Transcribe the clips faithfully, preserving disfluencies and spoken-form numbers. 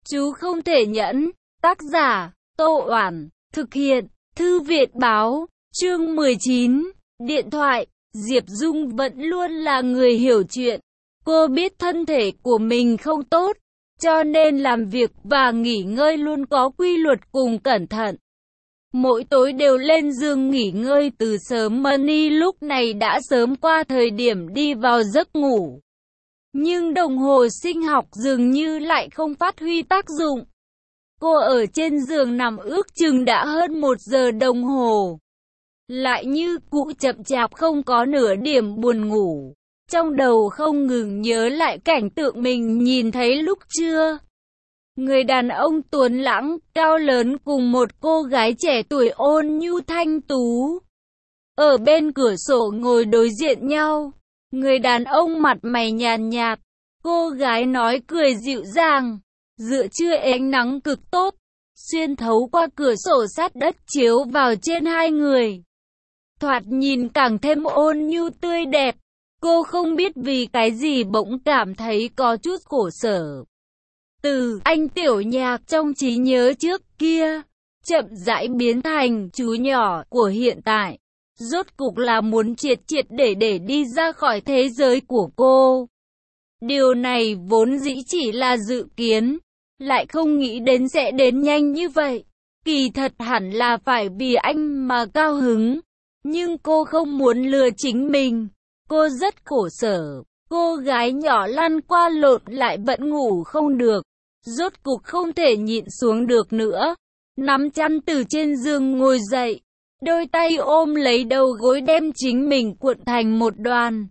Chú không thể nhẫn. Tác giả, Tô Oản. Thực hiện, Thư viện báo. Chương mười chín. Điện thoại. Diệp Dung vẫn luôn là người hiểu chuyện. Cô biết thân thể của mình không tốt, cho nên làm việc và nghỉ ngơi luôn có quy luật cùng cẩn thận. Mỗi tối đều lên giường nghỉ ngơi từ sớm. Money lúc này đã sớm qua thời điểm đi vào giấc ngủ. Nhưng đồng hồ sinh học dường như lại không phát huy tác dụng. Cô ở trên giường nằm ước chừng đã hơn một giờ đồng hồ. Lại như cũ chậm chạp không có nửa điểm buồn ngủ. Trong đầu không ngừng nhớ lại cảnh tượng mình nhìn thấy lúc trưa. Người đàn ông tuấn lãng, cao lớn cùng một cô gái trẻ tuổi ôn nhu thanh tú. Ở bên cửa sổ ngồi đối diện nhau. Người đàn ông mặt mày nhàn nhạt, cô gái nói cười dịu dàng. Giữa trưa ánh nắng cực tốt, xuyên thấu qua cửa sổ sát đất chiếu vào trên hai người. Thoạt nhìn càng thêm ôn nhu tươi đẹp. Cô không biết vì cái gì bỗng cảm thấy có chút khổ sở. Từ anh Tiểu Nhạc trong trí nhớ trước kia, chậm rãi biến thành chú nhỏ của hiện tại. Rốt cục là muốn triệt triệt để để đi ra khỏi thế giới của cô. Điều này vốn dĩ chỉ là dự kiến, lại không nghĩ đến sẽ đến nhanh như vậy. Kỳ thật hẳn là phải vì anh mà cao hứng, nhưng cô không muốn lừa chính mình. Cô rất khổ sở, cô gái nhỏ lăn qua lộn lại vẫn ngủ không được. Rốt cục không thể nhịn xuống được nữa, nắm chăn từ trên giường ngồi dậy, đôi tay ôm lấy đầu gối đem chính mình cuộn thành một đoàn.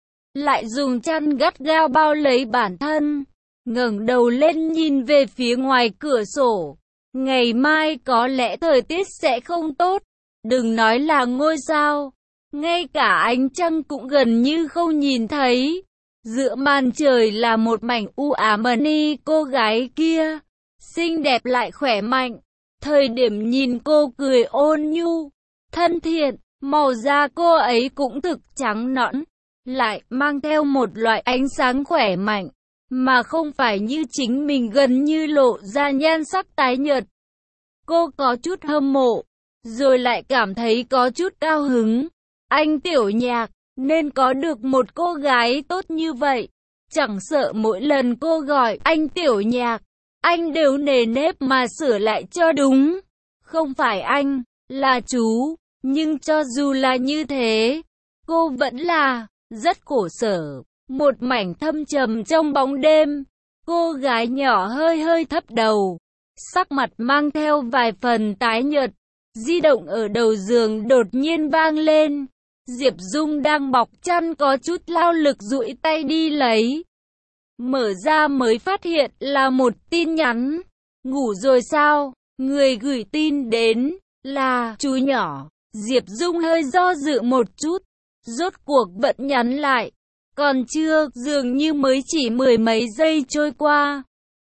Lại dùng chăn gắt gao bao lấy bản thân, ngẩng đầu lên nhìn về phía ngoài cửa sổ. Ngày mai có lẽ thời tiết sẽ không tốt, đừng nói là ngôi sao, ngay cả ánh trăng cũng gần như không nhìn thấy. Giữa màn trời là một mảnh u ám. Money, cô gái kia, xinh đẹp lại khỏe mạnh. Thời điểm nhìn cô cười ôn nhu, thân thiện, màu da cô ấy cũng thực trắng nõn, lại mang theo một loại ánh sáng khỏe mạnh, mà không phải như chính mình gần như lộ ra nhan sắc tái nhợt. Cô có chút hâm mộ, rồi lại cảm thấy có chút cao hứng. Anh Tiểu Nhạc nên có được một cô gái tốt như vậy. Chẳng sợ mỗi lần cô gọi anh Tiểu Nhạc, anh đều nề nếp mà sửa lại cho đúng. Không phải anh, là chú. Nhưng cho dù là như thế, cô vẫn là rất khổ sở. Một mảnh thâm trầm trong bóng đêm, cô gái nhỏ hơi hơi thấp đầu, sắc mặt mang theo vài phần tái nhợt. Di động ở đầu giường đột nhiên vang lên. Diệp Dung đang bọc chăn có chút lao lực duỗi tay đi lấy. Mở ra mới phát hiện là một tin nhắn. Ngủ rồi sao? Người gửi tin đến là chú nhỏ. Diệp Dung hơi do dự một chút, rốt cuộc vẫn nhắn lại. Còn chưa, dường như mới chỉ mười mấy giây trôi qua.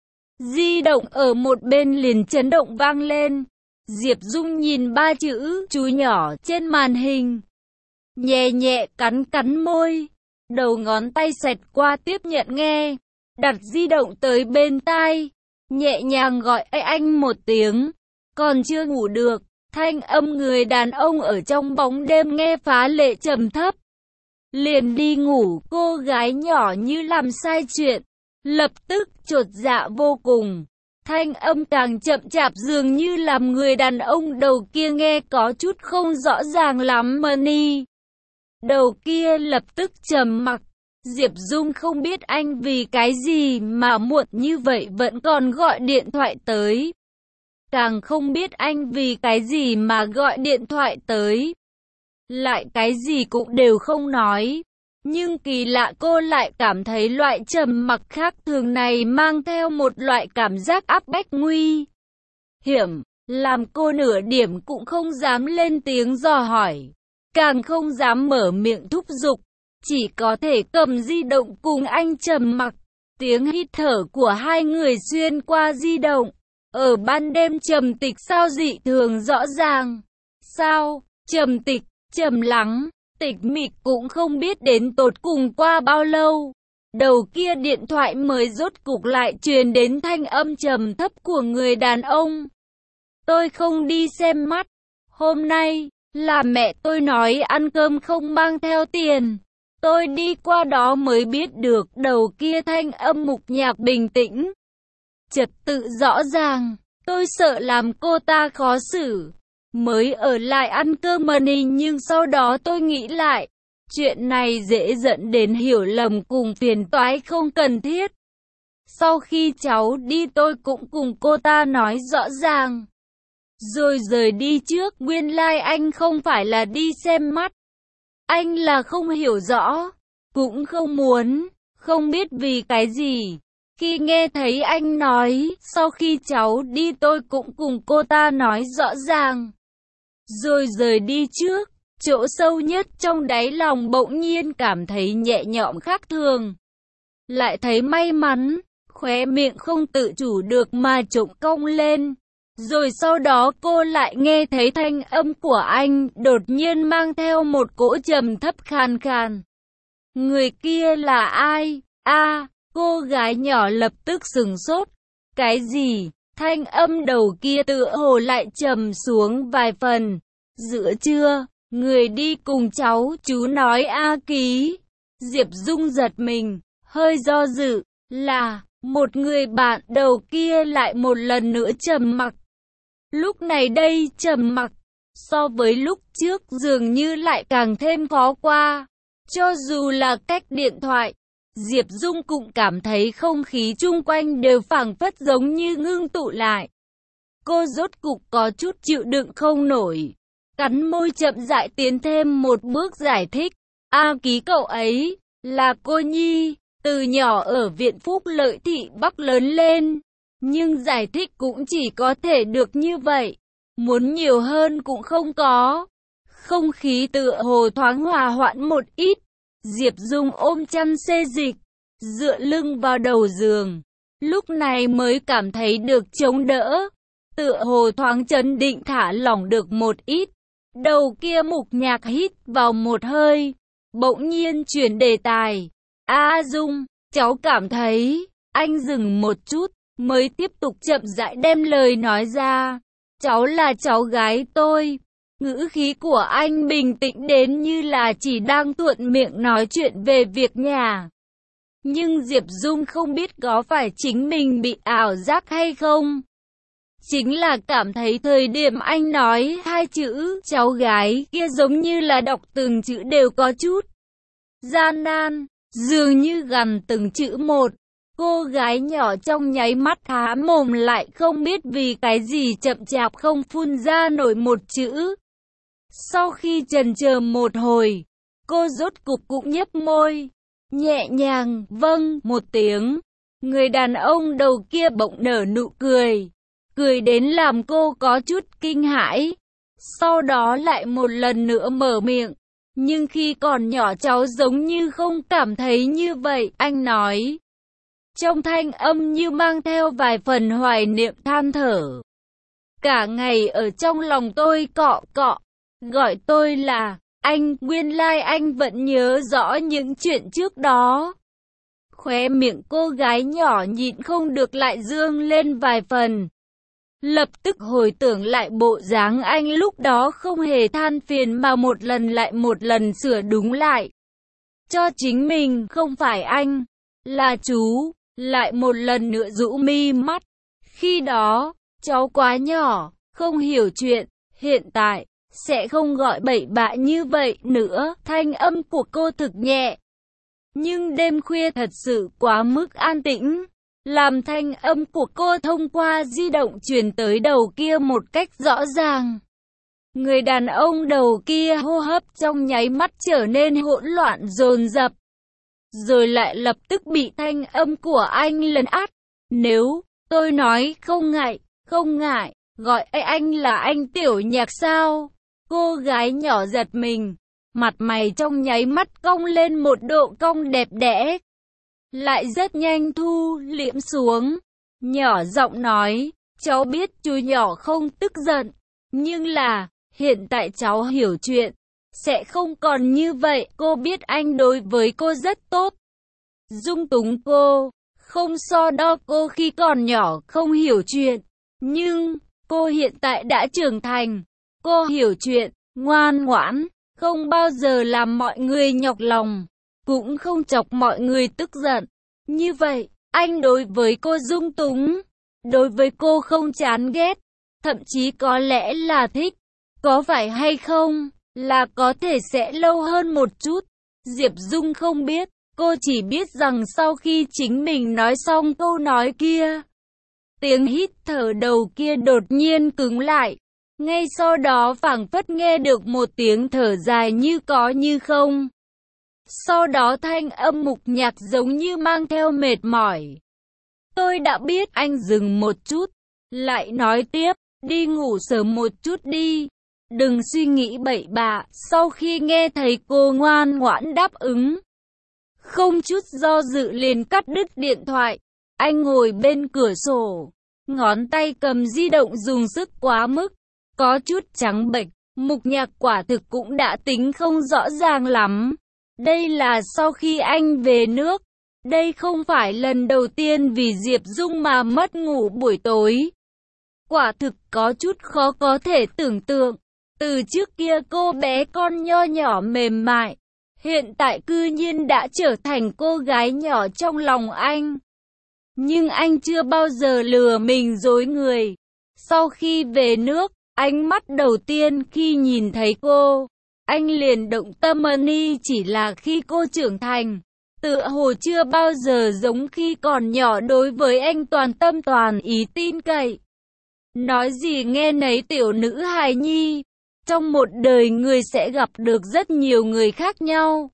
Di động ở một bên liền chấn động vang lên. Diệp Dung nhìn ba chữ chú nhỏ trên màn hình, nhẹ nhẹ cắn cắn môi, đầu ngón tay xẹt qua tiếp nhận nghe, đặt di động tới bên tai, nhẹ nhàng gọi anh một tiếng. Còn chưa ngủ được, thanh âm người đàn ông ở trong bóng đêm nghe phá lệ trầm thấp. Liền đi ngủ. Cô gái nhỏ như làm sai chuyện, lập tức chột dạ vô cùng. Thanh âm càng chậm chạp dường như làm người đàn ông đầu kia nghe có chút không rõ ràng lắm. Money đầu kia lập tức trầm mặc. Diệp Dung không biết anh vì cái gì mà muộn như vậy vẫn còn gọi điện thoại tới. Càng không biết anh vì cái gì mà gọi điện thoại tới, lại cái gì cũng đều không nói. Nhưng kỳ lạ cô lại cảm thấy loại trầm mặc khác thường này mang theo một loại cảm giác áp bách nguy hiểm, làm cô nửa điểm cũng không dám lên tiếng dò hỏi, càng không dám mở miệng thúc giục, chỉ có thể cầm di động cùng anh trầm mặc. Tiếng hít thở của hai người xuyên qua di động, ở ban đêm trầm tịch sao dị thường rõ ràng. Sao? Trầm tịch, trầm lắng, tịch mịch cũng không biết đến tột cùng qua bao lâu. đầu kia điện thoại mới rốt cục lại truyền đến thanh âm trầm thấp của người đàn ông. Tôi không đi xem mắt. Hôm nay, là mẹ tôi nói ăn cơm không mang theo tiền. Tôi đi qua đó mới biết được đầu kia thanh âm mục nhạc bình tĩnh. Trật tự rõ ràng, tôi sợ làm cô ta khó xử. Mới ở lại ăn cơm money nhưng sau đó tôi nghĩ lại. Chuyện này dễ dẫn đến hiểu lầm cùng phiền toái không cần thiết. Sau khi cháu đi tôi cũng cùng cô ta nói rõ ràng. Rồi rời đi trước, nguyên lai like anh không phải là đi xem mắt. Anh là không hiểu rõ, cũng không muốn, không biết vì cái gì. Khi nghe thấy anh nói, sau khi cháu đi tôi cũng cùng cô ta nói rõ ràng. Rồi rời đi trước, chỗ sâu nhất trong đáy lòng bỗng nhiên cảm thấy nhẹ nhõm khác thường. Lại thấy may mắn, khóe miệng không tự chủ được mà trộm cong lên. Rồi sau đó cô lại nghe thấy thanh âm của anh đột nhiên mang theo một cỗ trầm thấp khàn khàn. Người kia là ai? A, à, cô gái nhỏ lập tức sửng sốt. Cái gì? Thanh âm đầu kia tựa hồ lại trầm xuống vài phần. Giữa trưa, người đi cùng cháu, chú nói A Ký. Diệp Dung giật mình, hơi do dự, là một người bạn. Đầu kia lại một lần nữa trầm mặc. Lúc này đây trầm mặc, so với lúc trước dường như lại càng thêm khó qua. Cho dù là cách điện thoại, Diệp Dung cũng cảm thấy không khí chung quanh đều phảng phất giống như ngưng tụ lại. Cô rốt cục có chút chịu đựng không nổi, cắn môi chậm rãi tiến thêm một bước giải thích. A Ký cậu ấy, là cô nhi, từ nhỏ ở Viện Phúc Lợi Thị Bắc lớn lên. Nhưng giải thích cũng chỉ có thể được như vậy, muốn nhiều hơn cũng không có. Không khí tựa hồ thoáng hòa hoãn một ít. Diệp Dung ôm chăn xê dịch, dựa lưng vào đầu giường, lúc này mới cảm thấy được chống đỡ, tựa hồ thoáng chấn định thả lỏng được một ít. Đầu kia mục nhạc hít vào một hơi, bỗng nhiên chuyển đề tài. A Dung, cháu cảm thấy. Anh dừng một chút, mới tiếp tục chậm rãi đem lời nói ra. Cháu là cháu gái tôi. Ngữ khí của anh bình tĩnh đến như là chỉ đang thuận miệng nói chuyện về việc nhà. Nhưng Diệp Dung không biết có phải chính mình bị ảo giác hay không. Chính là cảm thấy thời điểm anh nói hai chữ cháu gái kia giống như là đọc từng chữ đều có chút gian nan, dường như gằn từng chữ một. Cô gái nhỏ trong nháy mắt há mồm lại không biết vì cái gì chậm chạp không phun ra nổi một chữ. Sau khi chần chờ một hồi, cô rốt cục cũng nhếch môi, nhẹ nhàng vâng một tiếng. Người đàn ông đầu kia bỗng nở nụ cười, cười đến làm cô có chút kinh hãi. Sau đó lại một lần nữa mở miệng, nhưng khi còn nhỏ cháu giống như không cảm thấy như vậy. Anh nói, trong thanh âm như mang theo vài phần hoài niệm than thở. Cả ngày ở trong lòng tôi cọ cọ, gọi tôi là anh, nguyên lai like anh vẫn nhớ rõ những chuyện trước đó. Khóe miệng cô gái nhỏ nhịn không được lại dương lên vài phần. Lập tức hồi tưởng lại bộ dáng anh lúc đó không hề than phiền mà một lần lại một lần sửa đúng lại. Cho chính mình, không phải anh, là chú. Lại một lần nữa rũ mi mắt. Khi đó, cháu quá nhỏ, không hiểu chuyện. Hiện tại, sẽ không gọi bậy bạ như vậy nữa. Thanh âm của cô thực nhẹ. Nhưng đêm khuya thật sự quá mức an tĩnh, làm thanh âm của cô thông qua di động truyền tới đầu kia một cách rõ ràng. Người đàn ông đầu kia hô hấp trong nháy mắt trở nên hỗn loạn dồn dập. Rồi lại lập tức bị thanh âm của anh lấn át. Nếu tôi nói không ngại, không ngại, gọi anh là anh Tiểu Nhạc sao? Cô gái nhỏ giật mình, mặt mày trong nháy mắt cong lên một độ cong đẹp đẽ, lại rất nhanh thu liễm xuống, nhỏ giọng nói, cháu biết chú nhỏ không tức giận, nhưng là, hiện tại cháu hiểu chuyện, sẽ không còn như vậy. Cô biết anh đối với cô rất tốt, dung túng cô, không so đo cô khi còn nhỏ không hiểu chuyện. Nhưng, cô hiện tại đã trưởng thành, cô hiểu chuyện, ngoan ngoãn, không bao giờ làm mọi người nhọc lòng, cũng không chọc mọi người tức giận. Như vậy, anh đối với cô dung túng, đối với cô không chán ghét, thậm chí có lẽ là thích. Có phải hay không, là có thể sẽ lâu hơn một chút. Diệp Dung không biết, cô chỉ biết rằng sau khi chính mình nói xong câu nói kia, tiếng hít thở đầu kia đột nhiên cứng lại. Ngay sau đó phảng phất nghe được một tiếng thở dài như có như không. Sau đó thanh âm Mục Nhạc giống như mang theo mệt mỏi. Tôi đã biết. Anh dừng một chút, lại nói tiếp, đi ngủ sớm một chút đi. Đừng suy nghĩ bậy bạ. Sau khi nghe thấy cô ngoan ngoãn đáp ứng, không chút do dự liền cắt đứt điện thoại. Anh ngồi bên cửa sổ, ngón tay cầm di động dùng sức quá mức, có chút trắng bệch. Mục Nhạc quả thực cũng đã tính không rõ ràng lắm. Đây là sau khi anh về nước. Đây không phải lần đầu tiên vì Diệp Dung mà mất ngủ buổi tối. Quả thực có chút khó có thể tưởng tượng. Từ trước kia cô bé con nho nhỏ mềm mại, hiện tại cư nhiên đã trở thành cô gái nhỏ trong lòng anh. Nhưng anh chưa bao giờ lừa mình dối người. Sau khi về nước, ánh mắt đầu tiên khi nhìn thấy cô, anh liền động tâm ni chỉ là khi cô trưởng thành. Tựa hồ chưa bao giờ giống khi còn nhỏ đối với anh toàn tâm toàn ý tin cậy. Nói gì nghe nấy tiểu nữ hài nhi. Trong một đời người sẽ gặp được rất nhiều người khác nhau.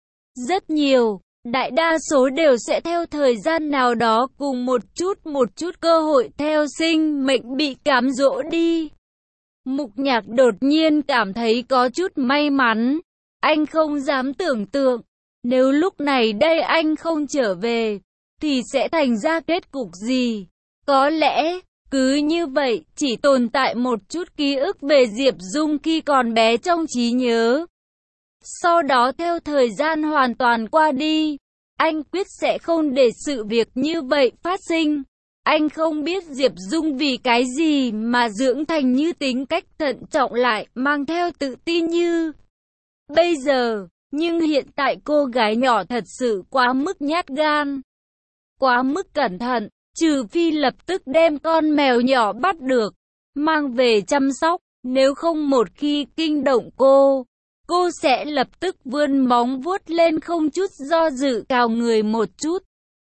Rất nhiều, đại đa số đều sẽ theo thời gian nào đó cùng một chút một chút cơ hội theo sinh mệnh bị cám dỗ đi. Mục Nhạc đột nhiên cảm thấy có chút may mắn. Anh không dám tưởng tượng, nếu lúc này đây anh không trở về, thì sẽ thành ra kết cục gì? Có lẽ, cứ như vậy, chỉ tồn tại một chút ký ức về Diệp Dung khi còn bé trong trí nhớ. Sau đó theo thời gian hoàn toàn qua đi, anh quyết sẽ không để sự việc như vậy phát sinh. Anh không biết Diệp Dung vì cái gì mà dưỡng thành như tính cách thận trọng lại mang theo tự tin như bây giờ. Nhưng hiện tại cô gái nhỏ thật sự quá mức nhát gan, quá mức cẩn thận, trừ phi lập tức đem con mèo nhỏ bắt được, mang về chăm sóc, nếu không một khi kinh động cô, cô sẽ lập tức vươn móng vuốt lên không chút do dự cào người một chút.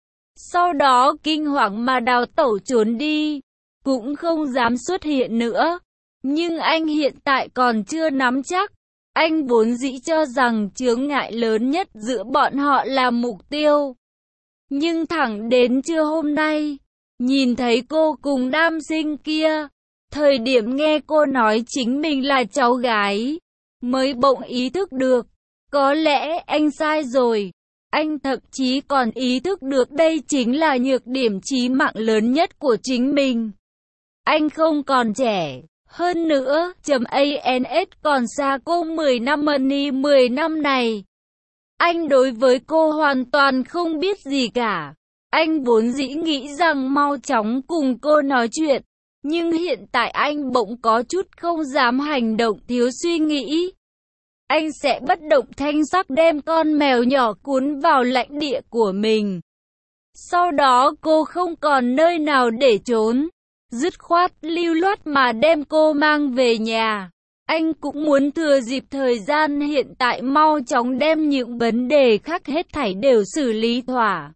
Sau đó kinh hoàng mà đào tẩu trốn đi, cũng không dám xuất hiện nữa. Nhưng anh hiện tại còn chưa nắm chắc. Anh vốn dĩ cho rằng chướng ngại lớn nhất giữa bọn họ là mục tiêu. Nhưng thẳng đến trưa hôm nay, nhìn thấy cô cùng nam sinh kia, thời điểm nghe cô nói chính mình là cháu gái, mới bỗng ý thức được, có lẽ anh sai rồi. Anh thậm chí còn ý thức được đây chính là nhược điểm chí mạng lớn nhất của chính mình. Anh không còn trẻ. Hơn nữa, chấm ans còn xa cô mười năm money mười năm này. Anh đối với cô hoàn toàn không biết gì cả. Anh vốn dĩ nghĩ rằng mau chóng cùng cô nói chuyện. Nhưng hiện tại anh bỗng có chút không dám hành động thiếu suy nghĩ. Anh sẽ bất động thanh sắc đem con mèo nhỏ cuốn vào lãnh địa của mình. Sau đó cô không còn nơi nào để trốn. Dứt khoát lưu loát mà đem cô mang về nhà. Anh cũng muốn thừa dịp thời gian hiện tại mau chóng đem những vấn đề khác hết thảy đều xử lý thỏa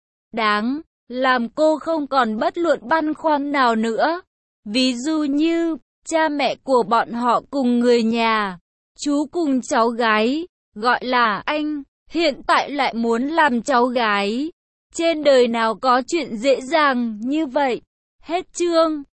đáng, làm cô không còn bất luận băn khoăn nào nữa. Ví dụ như, cha mẹ của bọn họ cùng người nhà, chú cùng cháu gái, gọi là anh, hiện tại lại muốn làm cháu gái. Trên đời nào có chuyện dễ dàng như vậy. Hết chương.